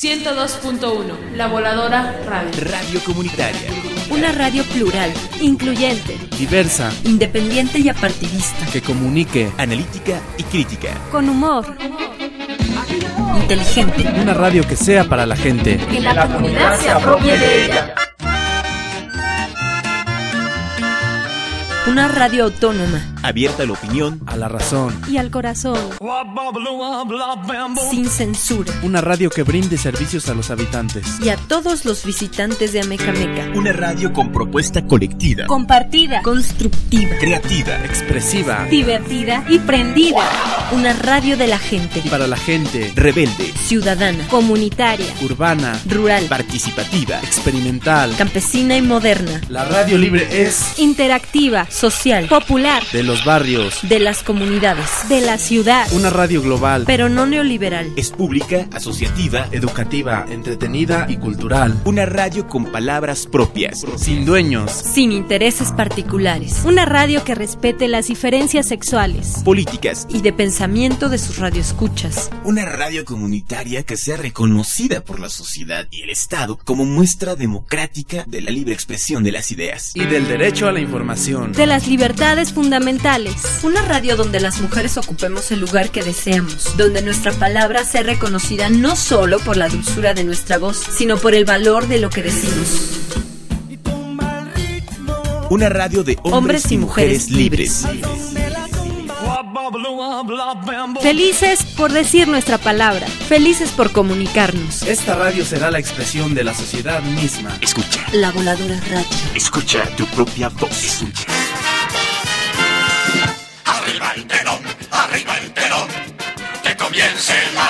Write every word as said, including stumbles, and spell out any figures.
ciento dos punto uno, La Voladora Radio. Radio comunitaria. Una radio plural, incluyente, diversa, independiente y apartidista, que comunique, analítica y crítica, con humor, inteligente. Una radio que sea para la gente, que la, la comunidad se apropie de ella. Una radio autónoma, abierta a la opinión, a la razón y al corazón, sin censura. Una radio que brinde servicios a los habitantes y a todos los visitantes de Amecameca. Una radio con propuesta colectiva, compartida, constructiva, creativa, expresiva, divertida y prendida. Una radio de la gente, y para la gente, rebelde, ciudadana, comunitaria, urbana, rural, participativa, experimental, campesina y moderna. La radio libre es interactiva, social, popular, de los barrios, de las comunidades, de la ciudad. Una radio global, pero no neoliberal. Es pública, asociativa, educativa, entretenida y cultural. Una radio con palabras propias, sin dueños, sin intereses particulares. Una radio que respete las diferencias sexuales, políticas y de pensamiento de sus radioescuchas. Una radio comunitaria que sea reconocida por la sociedad y el Estado como muestra democrática de la libre expresión de las ideas y del derecho a la información, de las libertades fundamentales. Una radio donde las mujeres ocupemos el lugar que deseamos, donde nuestra palabra sea reconocida no solo por la dulzura de nuestra voz, sino por el valor de lo que decimos. Una radio de hombres, hombres y mujeres, mujeres libres. libres. Felices por decir nuestra palabra, felices por comunicarnos. Esta radio será la expresión de la sociedad misma. Escucha. La Voladora Radio. Escucha tu propia voz. Escucha. Arriba el telón, arriba el telón, que comience la